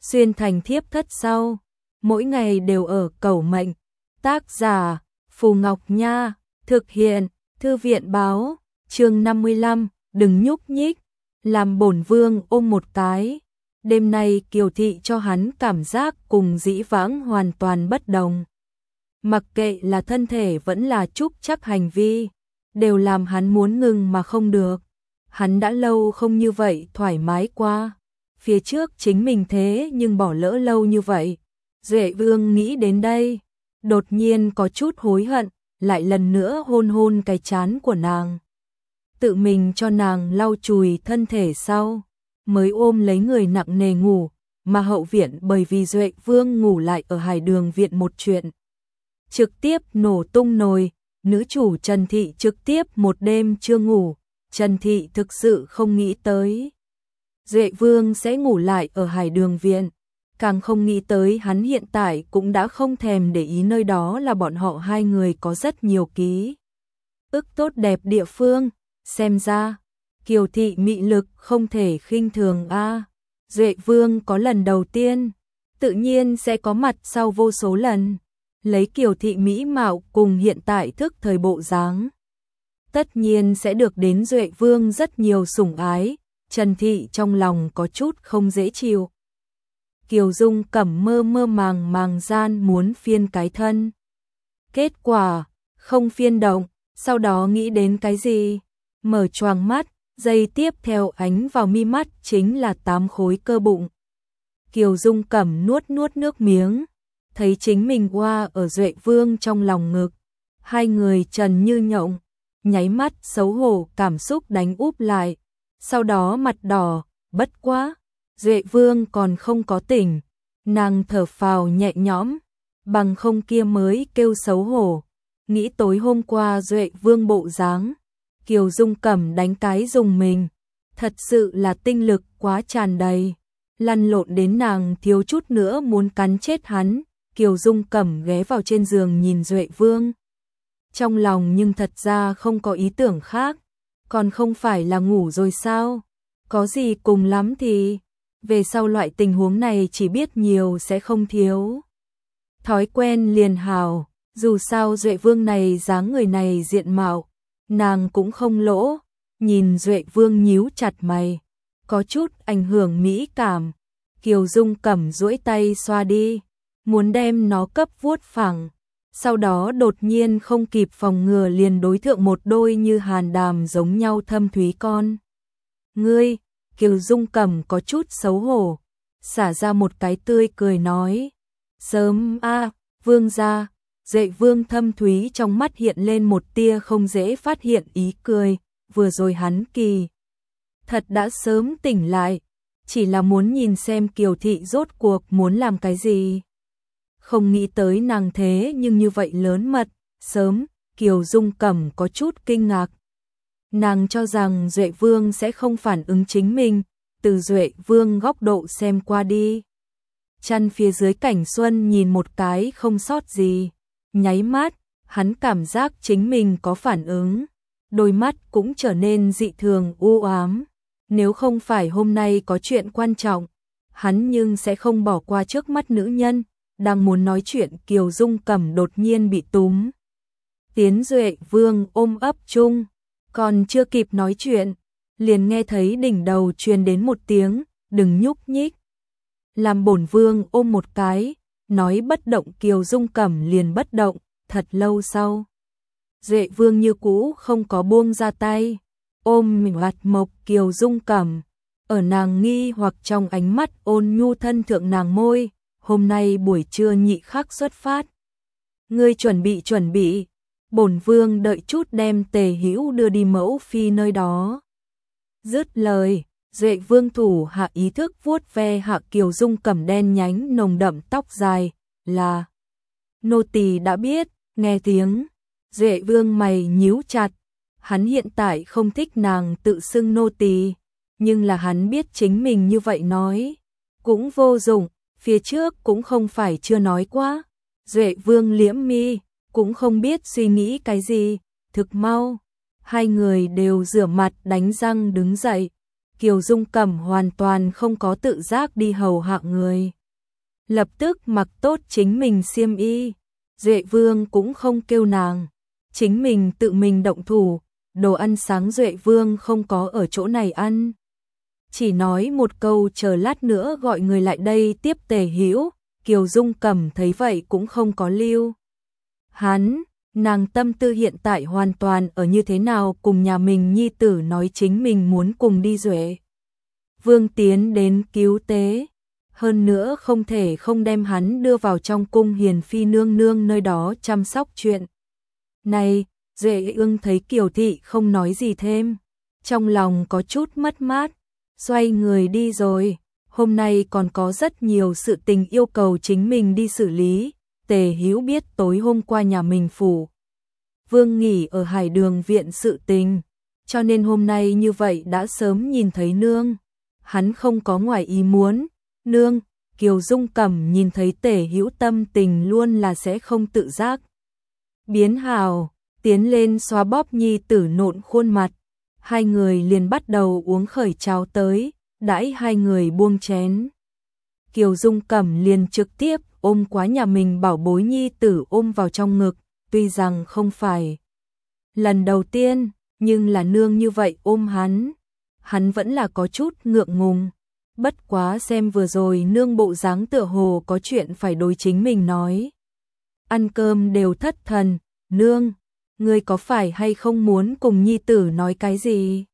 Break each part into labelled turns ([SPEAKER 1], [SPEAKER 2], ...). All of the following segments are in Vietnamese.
[SPEAKER 1] xuyên thành thiếp thất sau, mỗi ngày đều ở cầu mệnh. Tác giả Phù Ngọc Nha, thực hiện Thư viện báo, chương 55, đừng nhúc nhích, làm bổn vương ôm một cái. Đêm nay Kiều Thị cho hắn cảm giác cùng dĩ vãng hoàn toàn bất đồng. Mặc kệ là thân thể vẫn là trúc chắc hành vi, đều làm hắn muốn ngừng mà không được. Hắn đã lâu không như vậy thoải mái qua. Phía trước chính mình thế nhưng bỏ lỡ lâu như vậy. Duệ Vương nghĩ đến đây, đột nhiên có chút hối hận, lại lần nữa hôn hôn cái trán của nàng. Tự mình cho nàng lau chùi thân thể sau, mới ôm lấy người nặng nề ngủ, mà hậu viện bởi vì Duệ Vương ngủ lại ở Hải Đường viện một chuyện. Trực tiếp nổ tung nồi, nữ chủ Trần Thị trực tiếp một đêm chưa ngủ, Trần Thị thực sự không nghĩ tới Duệ Vương sẽ ngủ lại ở Hải Đường viện, càng không nghĩ tới hắn hiện tại cũng đã không thèm để ý nơi đó là bọn họ hai người có rất nhiều ký ức tốt đẹp địa phương, xem ra Kiều Thị mị lực không thể khinh thường a. Duệ Vương có lần đầu tiên, tự nhiên sẽ có mặt sau vô số lần. Lấy Kiều Thị mỹ mạo cùng hiện tại thức thời bộ dáng, tất nhiên sẽ được đến Duệ Vương rất nhiều sủng ái. Trần Thị trong lòng có chút không dễ chịu. Kiều Dung Cẩm mơ mơ màng màng gian muốn phiên cái thân. Kết quả, không phiên động, sau đó nghĩ đến cái gì? Mở choàng mắt, giây tiếp theo ánh vào mi mắt chính là 8 khối cơ bụng. Kiều Dung Cẩm nuốt nuốt nước miếng, thấy chính mình qua ở Duệ Vương trong lòng ngực. Hai người trần như nhộng, nháy mắt xấu hổ cảm xúc đánh úp lại. Sau đó mặt đỏ, bất quá, Duệ Vương còn không có tỉnh, nàng thở phào nhẹ nhõm, bằng không kia mới kêu xấu hổ. Nghĩ tối hôm qua Duệ Vương bộ dáng, Kiều Dung Cẩm đánh cái dùng mình, thật sự là tinh lực quá tràn đầy, lăn lộn đến nàng thiếu chút nữa muốn cắn chết hắn. Kiều Dung Cẩm ghé vào trên giường nhìn Duệ Vương, trong lòng nhưng thật ra không có ý tưởng khác. Còn không phải là ngủ rồi sao? Có gì cùng lắm thì về sau loại tình huống này chỉ biết nhiều sẽ không thiếu. Thói quen liền hào, dù sao Duệ Vương này dáng người này diện mạo, nàng cũng không lỗ. Nhìn Duệ Vương nhíu chặt mày, có chút ảnh hưởng mỹ cảm. Kiều Dung Cẩm duỗi tay xoa đi, muốn đem nó cấp vuốt phẳng. Sau đó đột nhiên không kịp phòng ngừa liền đối thượng một đôi như hàn đàm giống nhau thâm thúy con. Ngươi, Kiều Dung Cẩm có chút xấu hổ, xả ra một cái tươi cười nói. Sớm a, Vương gia. Duệ Vương thâm thúy trong mắt hiện lên một tia không dễ phát hiện ý cười, vừa rồi hắn kỳ thật đã sớm tỉnh lại, chỉ là muốn nhìn xem Kiều Thị rốt cuộc muốn làm cái gì. Không nghĩ tới nàng thế nhưng như vậy lớn mật, sớm, Kiều Dung Cẩm có chút kinh ngạc. Nàng cho rằng Duệ Vương sẽ không phản ứng chính mình, từ Duệ Vương góc độ xem qua đi. Chăn phía dưới Cảnh Xuân nhìn một cái không sót gì, nháy mắt, hắn cảm giác chính mình có phản ứng, đôi mắt cũng trở nên dị thường u ám. Nếu không phải hôm nay có chuyện quan trọng, hắn nhưng sẽ không bỏ qua trước mắt nữ nhân. Đang muốn nói chuyện Kiều Dung Cẩm đột nhiên bị túm tiến Duệ Vương ôm ấp chung, còn chưa kịp nói chuyện, liền nghe thấy đỉnh đầu truyền đến một tiếng, đừng nhúc nhích. Làm bổn vương ôm một cái, nói bất động Kiều Dung Cẩm liền bất động. Thật lâu sau, Duệ Vương như cũ không có buông ra tay, ôm mình hoạt mộc Kiều Dung Cẩm, ở nàng nghi hoặc trong ánh mắt ôn nhu thân thượng nàng môi. Hôm nay buổi trưa nhị khắc xuất phát. Ngươi chuẩn bị, bổn vương đợi chút đem Tề Hữu đưa đi mẫu phi nơi đó. Dứt lời, Duệ Vương thủ hạ ý thức vuốt ve hạ Kiều Dung Cẩm đen nhánh nồng đậm tóc dài, là nô tỳ đã biết. Nghe tiếng, Duệ Vương mày nhíu chặt, hắn hiện tại không thích nàng tự xưng nô tỳ, nhưng là hắn biết chính mình như vậy nói cũng vô dụng. Phía trước cũng không phải chưa nói quá. Duệ Vương liễm mi, cũng không biết suy nghĩ cái gì. Thực mau, hai người đều rửa mặt đánh răng đứng dậy. Kiều Dung Cẩm hoàn toàn không có tự giác đi hầu hạ người. Lập tức mặc tốt chính mình xiêm y, Duệ Vương cũng không kêu nàng, chính mình tự mình động thủ, đồ ăn sáng Duệ Vương không có ở chỗ này ăn. Chỉ nói một câu chờ lát nữa gọi người lại đây tiếp Tề Hữu, Kiều Dung Cẩm thấy vậy cũng không có lưu. Hắn, nàng tâm tư hiện tại hoàn toàn ở như thế nào cùng nhà mình nhi tử nói chính mình muốn cùng đi Duệ Vương tiến đến cứu tế. Hơn nữa không thể không đem hắn đưa vào trong cung hiền phi nương nương nơi đó chăm sóc chuyện. Này, Duệ Ương thấy Kiều thị không nói gì thêm, trong lòng có chút mất mát, xoay người đi rồi. Hôm nay còn có rất nhiều sự tình yêu cầu chính mình đi xử lý. Tề Hữu biết tối hôm qua nhà mình phủ Vương nghỉ ở Hải Đường viện sự tình, cho nên hôm nay như vậy đã sớm nhìn thấy nương. Hắn không có ngoài ý muốn. Nương, Kiều Dung Cẩm nhìn thấy Tề Hữu tâm tình luôn là sẽ không tự giác biến hào, tiến lên xoa bóp nhi tử nộn khuôn mặt. Hai người liền bắt đầu uống khởi cháo tới, đãi hai người buông chén. Kiều Dung Cẩm liền trực tiếp ôm quá nhà mình bảo bối nhi tử ôm vào trong ngực, tuy rằng không phải lần đầu tiên, nhưng là nương như vậy ôm hắn vẫn là có chút ngượng ngùng. Bất quá xem vừa rồi nương bộ dáng tựa hồ có chuyện phải đối chính mình nói. Ăn cơm đều thất thần, nương, ngươi có phải hay không muốn cùng nhi tử nói cái gì?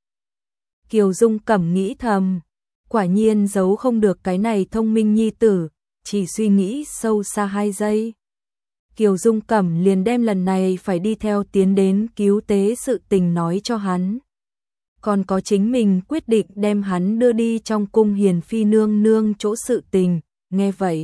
[SPEAKER 1] Kiều Dung Cẩm nghĩ thầm, quả nhiên giấu không được cái này thông minh nhi tử, chỉ suy nghĩ sâu xa 2 giây. Kiều Dung Cẩm liền đem lần này phải đi theo tiến đến cứu tế sự tình nói cho hắn. Còn có chính mình quyết định đem hắn đưa đi trong cung hiền phi nương nương chỗ sự tình, nghe vậy.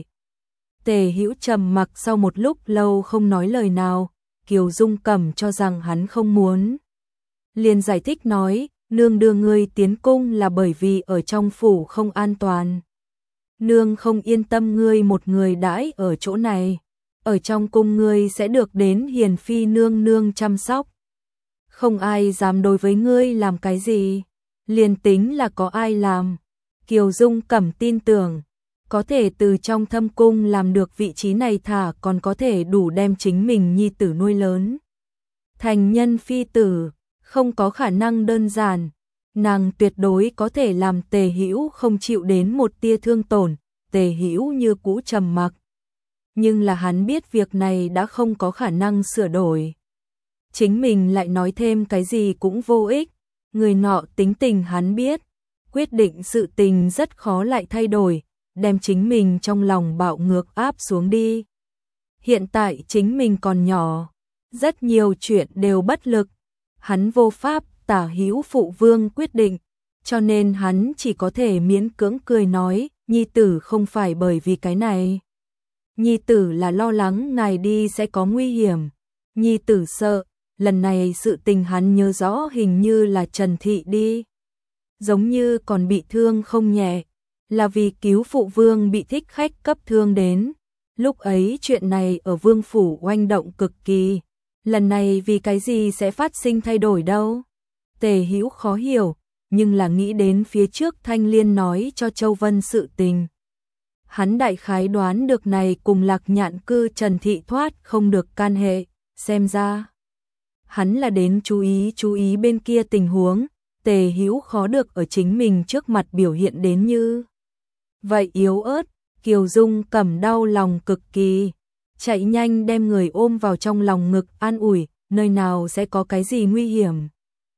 [SPEAKER 1] Tề Hữu trầm mặc sau một lúc lâu không nói lời nào, Kiều Dung Cẩm cho rằng hắn không muốn. Liền giải thích nói, nương đưa ngươi tiến cung là bởi vì ở trong phủ không an toàn. Nương không yên tâm ngươi một người đãi ở chỗ này, ở trong cung ngươi sẽ được đến hiền phi nương nương chăm sóc. Không ai dám đối với ngươi làm cái gì, liền tính là có ai làm. Kiều Dung Cẩm tin tưởng, có thể từ trong thâm cung làm được vị trí này thả còn có thể đủ đem chính mình nhi tử nuôi lớn. Thành nhân phi tử, không có khả năng đơn giản, nàng tuyệt đối có thể làm Tề Hữu không chịu đến một tia thương tổn. Tề Hữu như cũ trầm mặc, nhưng là hắn biết việc này đã không có khả năng sửa đổi. Chính mình lại nói thêm cái gì cũng vô ích, người nọ tính tình hắn biết, quyết định sự tình rất khó lại thay đổi, đem chính mình trong lòng bạo ngược áp xuống đi. Hiện tại chính mình còn nhỏ, rất nhiều chuyện đều bất lực, hắn vô pháp tả hữu phụ vương quyết định, cho nên hắn chỉ có thể miễn cưỡng cười nói, nhi tử không phải bởi vì cái này. Nhi tử là lo lắng ngài đi sẽ có nguy hiểm, nhi tử sợ. Lần này sự tình hắn nhớ rõ hình như là Trần Thị đi. Giống như còn bị thương không nhẹ, là vì cứu phụ vương bị thích khách cấp thương đến. Lúc ấy chuyện này ở vương phủ oanh động cực kỳ. Lần này vì cái gì sẽ phát sinh thay đổi đâu? Tề Hữu khó hiểu, nhưng là nghĩ đến phía trước Thanh Liên nói cho Châu Vân sự tình. Hắn đại khái đoán được này cùng Lạc Nhạn cư Trần Thị thoát không được can hệ, xem ra hắn là đến chú ý bên kia tình huống. Tề Hữu khó được ở chính mình trước mặt biểu hiện đến như vậy yếu ớt. Kiều Dung Cẩm đau lòng cực kỳ, chạy nhanh đem người ôm vào trong lòng ngực an ủi, nơi nào sẽ có cái gì nguy hiểm.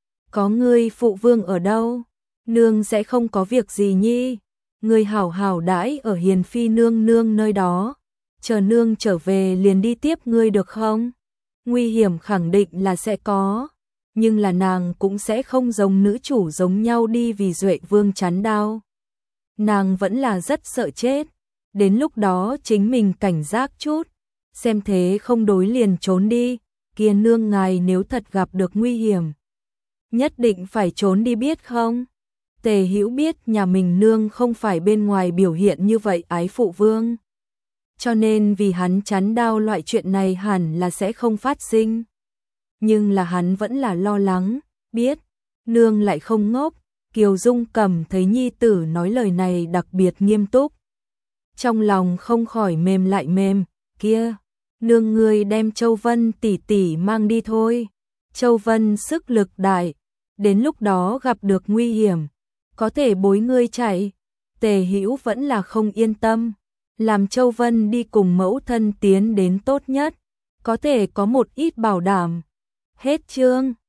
[SPEAKER 1] Có ngươi phụ vương ở đâu, nương sẽ không có việc gì nhi. Ngươi hảo hảo đãi ở hiền phi nương nương nơi đó, chờ nương trở về liền đi tiếp ngươi được không? Nguy hiểm khẳng định là sẽ có, nhưng là nàng cũng sẽ không giống nữ chủ giống nhau đi vì Duệ Vương chắn đau. Nàng vẫn là rất sợ chết, đến lúc đó chính mình cảnh giác chút, xem thế không đối liền trốn đi, kia nương ngài nếu thật gặp được nguy hiểm, nhất định phải trốn đi biết không? Tề Hữu biết nhà mình nương không phải bên ngoài biểu hiện như vậy ái phụ vương, cho nên vì hắn chắn đau loại chuyện này hẳn là sẽ không phát sinh. Nhưng là hắn vẫn là lo lắng, biết nương lại không ngốc, Kiều Dung Cẩm thấy nhi tử nói lời này đặc biệt nghiêm túc. Trong lòng không khỏi mềm lại mềm, kia, nương người đem Châu Vân tỷ tỷ mang đi thôi. Châu Vân sức lực đại, đến lúc đó gặp được nguy hiểm, có thể bối ngươi chạy. Tề Hữu vẫn là không yên tâm, làm Châu Vân đi cùng mẫu thân tiến đến tốt nhất, có thể có một ít bảo đảm. Hết chương.